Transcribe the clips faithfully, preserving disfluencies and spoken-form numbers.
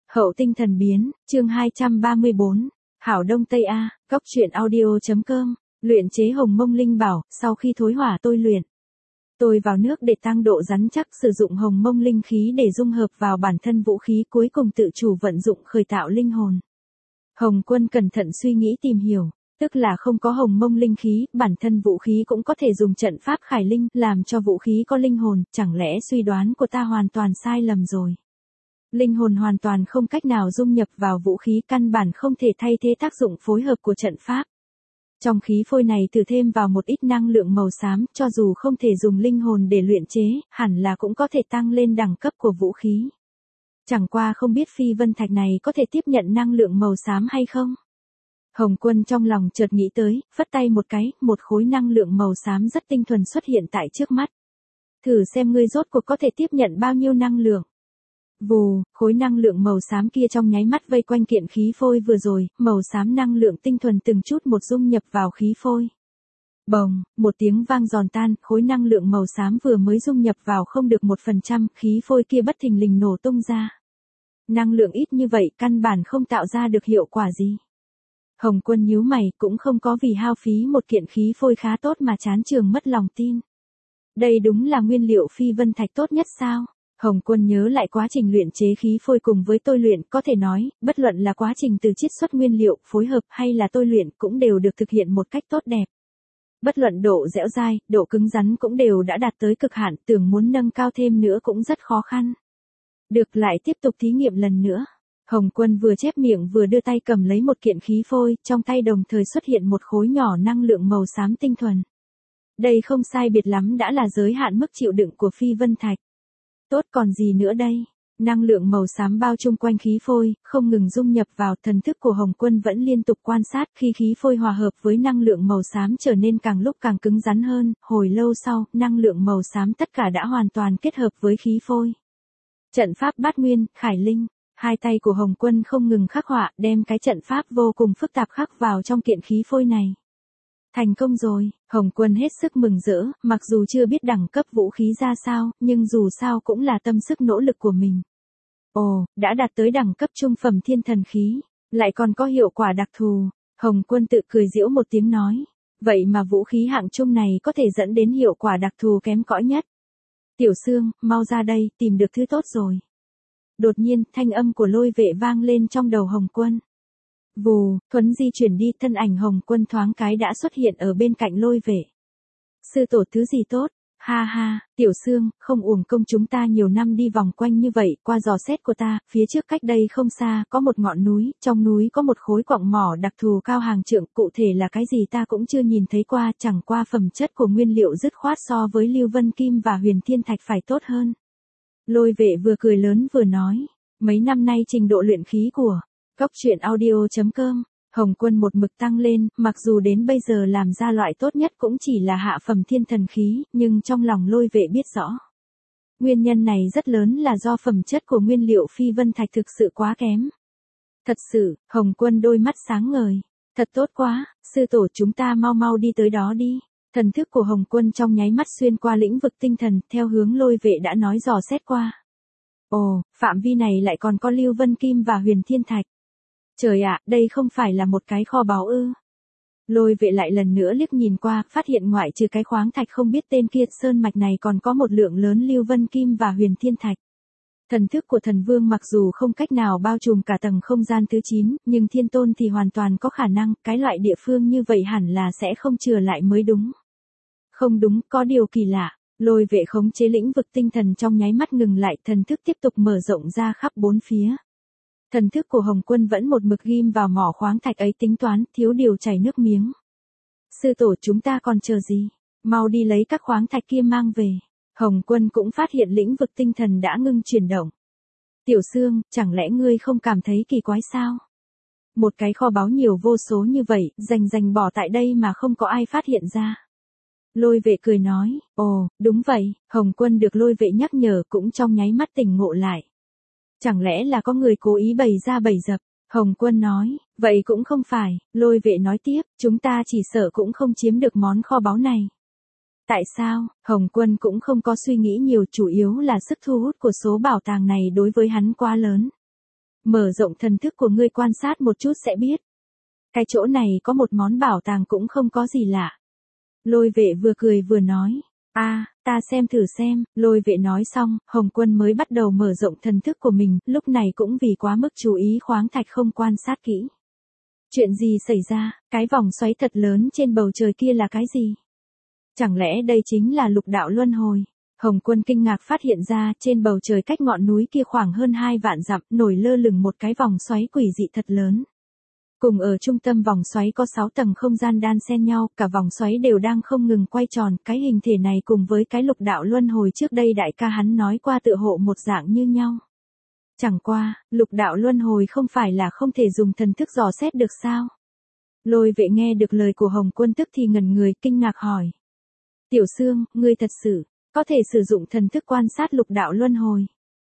Hậu tinh thần biến, chương hai trăm ba mươi bốn. Hảo Đông Tây A, góc truyện audio.com, luyện chế hồng mông linh bảo, sau khi thối hỏa tôi luyện. Tôi vào nước để tăng độ rắn chắc, sử dụng hồng mông linh khí để dung hợp vào bản thân vũ khí, cuối cùng tự chủ vận dụng khởi tạo linh hồn. Hồng Quân cẩn thận suy nghĩ tìm hiểu, tức là không có hồng mông linh khí, bản thân vũ khí cũng có thể dùng trận pháp khải linh, làm cho vũ khí có linh hồn, chẳng lẽ suy đoán của ta hoàn toàn sai lầm rồi. Linh hồn hoàn toàn không cách nào dung nhập vào vũ khí, căn bản không thể thay thế tác dụng phối hợp của trận pháp. Trong khí phôi này thử thêm vào một ít năng lượng màu xám, cho dù không thể dùng linh hồn để luyện chế, hẳn là cũng có thể tăng lên đẳng cấp của vũ khí. Chẳng qua không biết phi vân thạch này có thể tiếp nhận năng lượng màu xám hay không? Hồng Quân trong lòng chợt nghĩ tới, phất tay một cái, một khối năng lượng màu xám rất tinh thuần xuất hiện tại trước mắt. Thử xem ngươi rốt cuộc có thể tiếp nhận bao nhiêu năng lượng. Vù, khối năng lượng màu xám kia trong nháy mắt vây quanh kiện khí phôi vừa rồi, màu xám năng lượng tinh thuần từng chút một dung nhập vào khí phôi. Bồng, một tiếng vang giòn tan, khối năng lượng màu xám vừa mới dung nhập vào không được một phần trăm, khí phôi kia bất thình lình nổ tung ra. Năng lượng ít như vậy căn bản không tạo ra được hiệu quả gì. Hồng Quân nhíu mày, cũng không có vì hao phí một kiện khí phôi khá tốt mà chán trường mất lòng tin. Đây đúng là nguyên liệu phi vân thạch tốt nhất sao? Hồng Quân nhớ lại quá trình luyện chế khí phôi cùng với tôi luyện, có thể nói, bất luận là quá trình từ chiết xuất nguyên liệu, phối hợp hay là tôi luyện cũng đều được thực hiện một cách tốt đẹp. Bất luận độ dẻo dai, độ cứng rắn cũng đều đã đạt tới cực hạn, tưởng muốn nâng cao thêm nữa cũng rất khó khăn. Được, lại tiếp tục thí nghiệm lần nữa. Hồng Quân vừa chép miệng vừa đưa tay cầm lấy một kiện khí phôi, trong tay đồng thời xuất hiện một khối nhỏ năng lượng màu xám tinh thuần. Đây không sai biệt lắm đã là giới hạn mức chịu đựng của phi vân thạch. Tốt còn gì nữa đây? Năng lượng màu xám bao chung quanh khí phôi, không ngừng dung nhập vào, thần thức của Hồng Quân vẫn liên tục quan sát, khi khí phôi hòa hợp với năng lượng màu xám trở nên càng lúc càng cứng rắn hơn, hồi lâu sau, năng lượng màu xám tất cả đã hoàn toàn kết hợp với khí phôi. Trận pháp bát nguyên, khải linh, hai tay của Hồng Quân không ngừng khắc họa, đem cái trận pháp vô cùng phức tạp khắc vào trong kiện khí phôi này. Thành công rồi, Hồng Quân hết sức mừng rỡ, mặc dù chưa biết đẳng cấp vũ khí ra sao, nhưng dù sao cũng là tâm sức nỗ lực của mình. Ồ, đã đạt tới đẳng cấp trung phẩm thiên thần khí, lại còn có hiệu quả đặc thù. Hồng Quân tự cười giễu một tiếng nói, vậy mà vũ khí hạng trung này có thể dẫn đến hiệu quả đặc thù kém cỏi nhất. Tiểu Sương, mau ra đây, tìm được thứ tốt rồi. Đột nhiên, thanh âm của Lôi Vệ vang lên trong đầu Hồng Quân. Vù, thuấn di chuyển đi, thân ảnh Hồng Quân thoáng cái đã xuất hiện ở bên cạnh Lôi Vệ. Sư tổ thứ gì tốt? Ha ha, Tiểu Sương, không uổng công chúng ta nhiều năm đi vòng quanh như vậy, qua dò xét của ta, phía trước cách đây không xa, có một ngọn núi, trong núi có một khối quặng mỏ đặc thù cao hàng trượng, cụ thể là cái gì ta cũng chưa nhìn thấy qua, chẳng qua phẩm chất của nguyên liệu dứt khoát so với Lưu Vân Kim và Huyền Thiên Thạch phải tốt hơn. Lôi Vệ vừa cười lớn vừa nói, mấy năm nay trình độ luyện khí của góc truyện audio.com, Hồng Quân một mực tăng lên, mặc dù đến bây giờ làm ra loại tốt nhất cũng chỉ là hạ phẩm thiên thần khí, nhưng trong lòng Lôi Vệ biết rõ. Nguyên nhân này rất lớn là do phẩm chất của nguyên liệu phi vân thạch thực sự quá kém. Thật sự, Hồng Quân đôi mắt sáng ngời. Thật tốt quá, sư tổ chúng ta mau mau đi tới đó đi. Thần thức của Hồng Quân trong nháy mắt xuyên qua lĩnh vực tinh thần, theo hướng Lôi Vệ đã nói dò xét qua. Ồ, phạm vi này lại còn có Lưu Vân Kim và Huyền Thiên Thạch. Trời ạ, đây không phải là một cái kho báu ư? Lôi Vệ lại lần nữa liếc nhìn qua, phát hiện ngoại trừ cái khoáng thạch không biết tên kia, sơn mạch này còn có một lượng lớn Lưu Vân Kim và Huyền Thiên Thạch. Thần thức của thần vương mặc dù không cách nào bao trùm cả tầng không gian thứ chín, nhưng thiên tôn thì hoàn toàn có khả năng, cái loại địa phương như vậy hẳn là sẽ không chừa lại mới đúng. Không đúng, có điều kỳ lạ. Lôi Vệ khống chế lĩnh vực tinh thần trong nháy mắt ngừng lại, thần thức tiếp tục mở rộng ra khắp bốn phía. Thần thức của Hồng Quân vẫn một mực ghim vào mỏ khoáng thạch ấy, tính toán, thiếu điều chảy nước miếng. Sư tổ chúng ta còn chờ gì? Mau đi lấy các khoáng thạch kia mang về. Hồng Quân cũng phát hiện lĩnh vực tinh thần đã ngưng chuyển động. Tiểu Sương, chẳng lẽ ngươi không cảm thấy kỳ quái sao? Một cái kho báu nhiều vô số như vậy, rành rành bỏ tại đây mà không có ai phát hiện ra. Lôi Vệ cười nói, ồ, đúng vậy, Hồng Quân được Lôi Vệ nhắc nhở cũng trong nháy mắt tỉnh ngộ lại. Chẳng lẽ là có người cố ý bày ra bày dập? Hồng Quân nói, vậy cũng không phải. Lôi Vệ nói tiếp, chúng ta chỉ sợ cũng không chiếm được món kho báu này. Tại sao? Hồng Quân cũng không có suy nghĩ nhiều, chủ yếu là sức thu hút của số bảo tàng này đối với hắn quá lớn. Mở rộng thần thức của ngươi quan sát một chút sẽ biết. Cái chỗ này có một món bảo tàng cũng không có gì lạ. Lôi vệ vừa cười vừa nói. a à, ta xem thử xem, lôi vệ nói xong, Hồng Quân mới bắt đầu mở rộng thần thức của mình, lúc này cũng vì quá mức chú ý khoáng thạch không quan sát kỹ. Chuyện gì xảy ra, cái vòng xoáy thật lớn trên bầu trời kia là cái gì? Chẳng lẽ đây chính là lục đạo luân hồi? Hồng Quân kinh ngạc phát hiện ra, trên bầu trời cách ngọn núi kia khoảng hơn hai vạn dặm, nổi lơ lửng một cái vòng xoáy quỷ dị thật lớn. Cùng ở trung tâm vòng xoáy có sáu tầng không gian đan xen nhau, cả vòng xoáy đều đang không ngừng quay tròn, cái hình thể này cùng với cái lục đạo luân hồi trước đây đại ca hắn nói qua tựa hộ một dạng như nhau. Chẳng qua, lục đạo luân hồi không phải là không thể dùng thần thức dò xét được sao? Lôi vệ nghe được lời của Hồng Quân tức thì ngẩn người, kinh ngạc hỏi. Tiểu Sương, ngươi thật sự có thể sử dụng thần thức quan sát lục đạo luân hồi.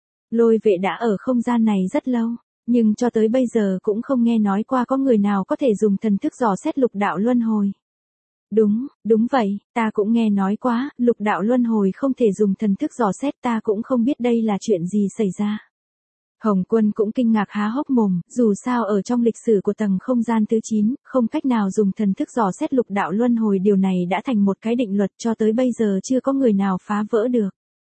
Lôi vệ đã ở không gian này rất lâu, nhưng cho tới bây giờ cũng không nghe nói qua có người nào có thể dùng thần thức dò xét lục đạo luân hồi. Đúng, đúng vậy, ta cũng nghe nói quá, lục đạo luân hồi không thể dùng thần thức dò xét, ta cũng không biết đây là chuyện gì xảy ra. Hồng Quân cũng kinh ngạc há hốc mồm, dù sao ở trong lịch sử của tầng không gian thứ chín, không cách nào dùng thần thức dò xét lục đạo luân hồi, điều này đã thành một cái định luật, cho tới bây giờ chưa có người nào phá vỡ được.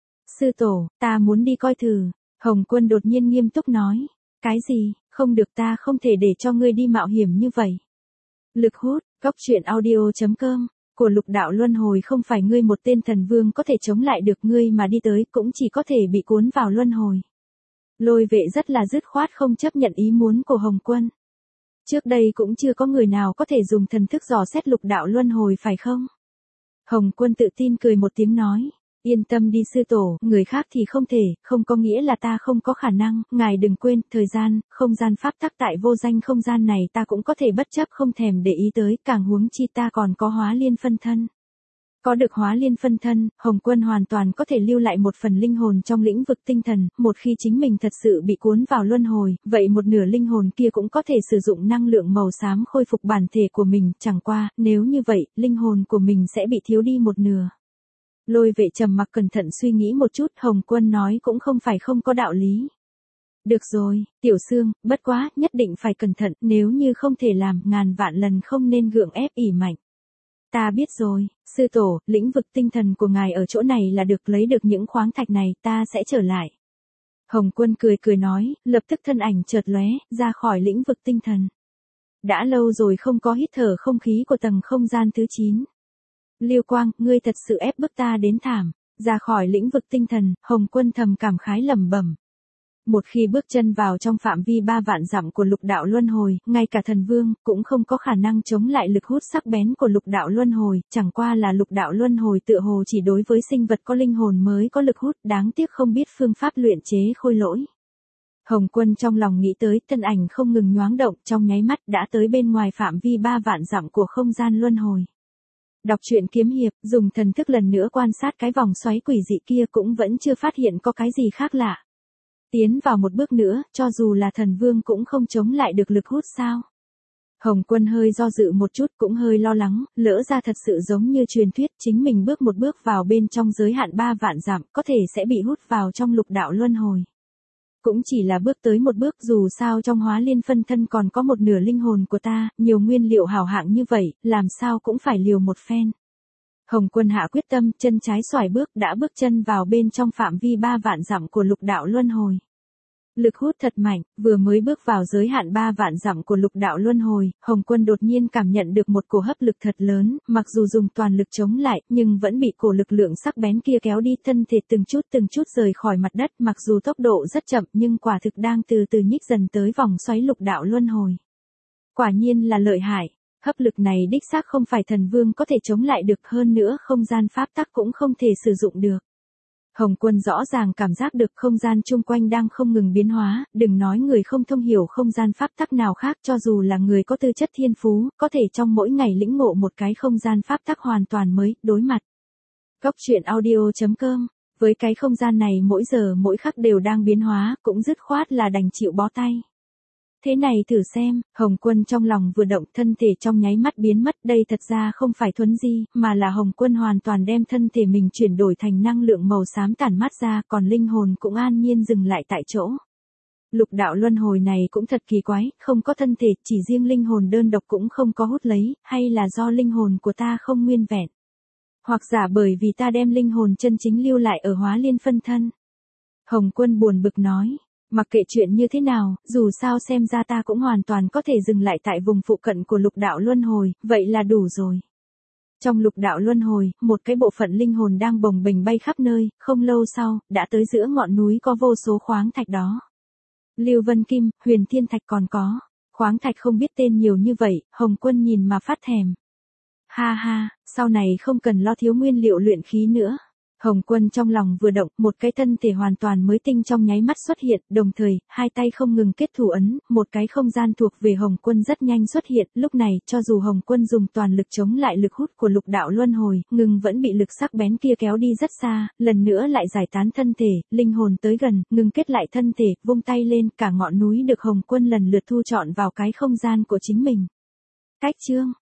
Sư tổ, ta muốn đi coi thử. Hồng Quân đột nhiên nghiêm túc nói. Cái gì, không được, ta không thể để cho ngươi đi mạo hiểm như vậy. Lực hút, góc truyện audio chấm com, của lục đạo luân hồi không phải ngươi một tên thần vương có thể chống lại được, ngươi mà đi tới cũng chỉ có thể bị cuốn vào luân hồi. Lôi vệ rất là dứt khoát không chấp nhận ý muốn của Hồng Quân. Trước đây cũng chưa có người nào có thể dùng thần thức dò xét lục đạo luân hồi phải không? Hồng Quân tự tin cười một tiếng nói. Yên tâm đi sư tổ, người khác thì không thể, không có nghĩa là ta không có khả năng, ngài đừng quên, thời gian, không gian pháp tắc tại vô danh không gian này ta cũng có thể bất chấp không thèm để ý tới, càng huống chi ta còn có hóa liên phân thân. Có được hóa liên phân thân, Hồng Quân hoàn toàn có thể lưu lại một phần linh hồn trong lĩnh vực tinh thần, một khi chính mình thật sự bị cuốn vào luân hồi, vậy một nửa linh hồn kia cũng có thể sử dụng năng lượng màu xám khôi phục bản thể của mình, chẳng qua, nếu như vậy, linh hồn của mình sẽ bị thiếu đi một nửa. Lôi vệ trầm mặc cẩn thận suy nghĩ một chút, Hồng Quân nói cũng không phải không có đạo lý. Được rồi, Tiểu Sương, bất quá, nhất định phải cẩn thận, nếu như không thể làm, ngàn vạn lần không nên gượng ép ỉ mạnh. Ta biết rồi, sư tổ, lĩnh vực tinh thần của ngài ở chỗ này là được, lấy được những khoáng thạch này, ta sẽ trở lại. Hồng Quân cười cười nói, lập tức thân ảnh chợt lóe, ra khỏi lĩnh vực tinh thần. Đã lâu rồi không có hít thở không khí của tầng không gian thứ chín. Lưu Quang, ngươi thật sự ép bức ta đến thảm. Ra khỏi lĩnh vực tinh thần, Hồng Quân thầm cảm khái lẩm bẩm. Một khi bước chân vào trong phạm vi ba vạn dặm của lục đạo luân hồi, ngay cả thần vương cũng không có khả năng chống lại lực hút sắc bén của lục đạo luân hồi, chẳng qua là lục đạo luân hồi tựa hồ chỉ đối với sinh vật có linh hồn mới có lực hút, đáng tiếc không biết phương pháp luyện chế khôi lỗi. Hồng Quân trong lòng nghĩ tới, thân ảnh không ngừng nhoáng động, trong nháy mắt đã tới bên ngoài phạm vi ba vạn dặm của không gian luân hồi. Đọc truyện kiếm hiệp, dùng thần thức lần nữa quan sát cái vòng xoáy quỷ dị kia cũng vẫn chưa phát hiện có cái gì khác lạ. Tiến vào một bước nữa, cho dù là thần vương cũng không chống lại được lực hút sao? Hồng Quân hơi do dự một chút, cũng hơi lo lắng, lỡ ra thật sự giống như truyền thuyết, chính mình bước một bước vào bên trong giới hạn ba vạn dặm, có thể sẽ bị hút vào trong lục đạo luân hồi. Cũng chỉ là bước tới một bước, dù sao trong hóa liên phân thân còn có một nửa linh hồn của ta, nhiều nguyên liệu hảo hạng như vậy, làm sao cũng phải liều một phen. Hồng Quân hạ quyết tâm, chân trái xoải bước, đã bước chân vào bên trong phạm vi ba vạn dặm của lục đạo luân hồi. Lực hút thật mạnh, vừa mới bước vào giới hạn ba vạn dặm của lục đạo luân hồi, Hồng Quân đột nhiên cảm nhận được một cổ hấp lực thật lớn, mặc dù dùng toàn lực chống lại, nhưng vẫn bị cổ lực lượng sắc bén kia kéo đi, thân thể từng chút từng chút rời khỏi mặt đất, mặc dù tốc độ rất chậm nhưng quả thực đang từ từ nhích dần tới vòng xoáy lục đạo luân hồi. Quả nhiên là lợi hại, hấp lực này đích xác không phải thần vương có thể chống lại được, hơn nữa không gian pháp tắc cũng không thể sử dụng được. Hồng Quân rõ ràng cảm giác được không gian chung quanh đang không ngừng biến hóa, đừng nói người không thông hiểu không gian pháp tắc nào khác, cho dù là người có tư chất thiên phú, có thể trong mỗi ngày lĩnh ngộ một cái không gian pháp tắc hoàn toàn mới, đối mặt. Góc truyện audio chấm com, với cái không gian này mỗi giờ mỗi khắc đều đang biến hóa, cũng dứt khoát là đành chịu bó tay. Thế này thử xem, Hồng Quân trong lòng vừa động, thân thể trong nháy mắt biến mất, đây thật ra không phải thuấn di, mà là Hồng Quân hoàn toàn đem thân thể mình chuyển đổi thành năng lượng màu xám tản mát ra, còn linh hồn cũng an nhiên dừng lại tại chỗ. Lục đạo luân hồi này cũng thật kỳ quái, không có thân thể, chỉ riêng linh hồn đơn độc cũng không có hút lấy, hay là do linh hồn của ta không nguyên vẹn. Hoặc giả bởi vì ta đem linh hồn chân chính lưu lại ở Hóa Liên phân thân. Hồng Quân buồn bực nói, mặc kệ chuyện như thế nào, dù sao xem ra ta cũng hoàn toàn có thể dừng lại tại vùng phụ cận của lục đạo luân hồi, vậy là đủ rồi. Trong lục đạo luân hồi, một cái bộ phận linh hồn đang bồng bềnh bay khắp nơi, không lâu sau, đã tới giữa ngọn núi có vô số khoáng thạch đó. Lưu Vân Kim, Huyền Thiên Thạch còn có. Khoáng thạch không biết tên nhiều như vậy, Hồng Quân nhìn mà phát thèm. Ha ha, sau này không cần lo thiếu nguyên liệu luyện khí nữa. Hồng Quân trong lòng vừa động, một cái thân thể hoàn toàn mới tinh trong nháy mắt xuất hiện, đồng thời, hai tay không ngừng kết thủ ấn, một cái không gian thuộc về Hồng Quân rất nhanh xuất hiện, lúc này, cho dù Hồng Quân dùng toàn lực chống lại lực hút của lục đạo luân hồi, ngừng vẫn bị lực sắc bén kia kéo đi rất xa, lần nữa lại giải tán thân thể, linh hồn tới gần, ngừng kết lại thân thể, vung tay lên, cả ngọn núi được Hồng Quân lần lượt thu trọn vào cái không gian của chính mình. Cách chương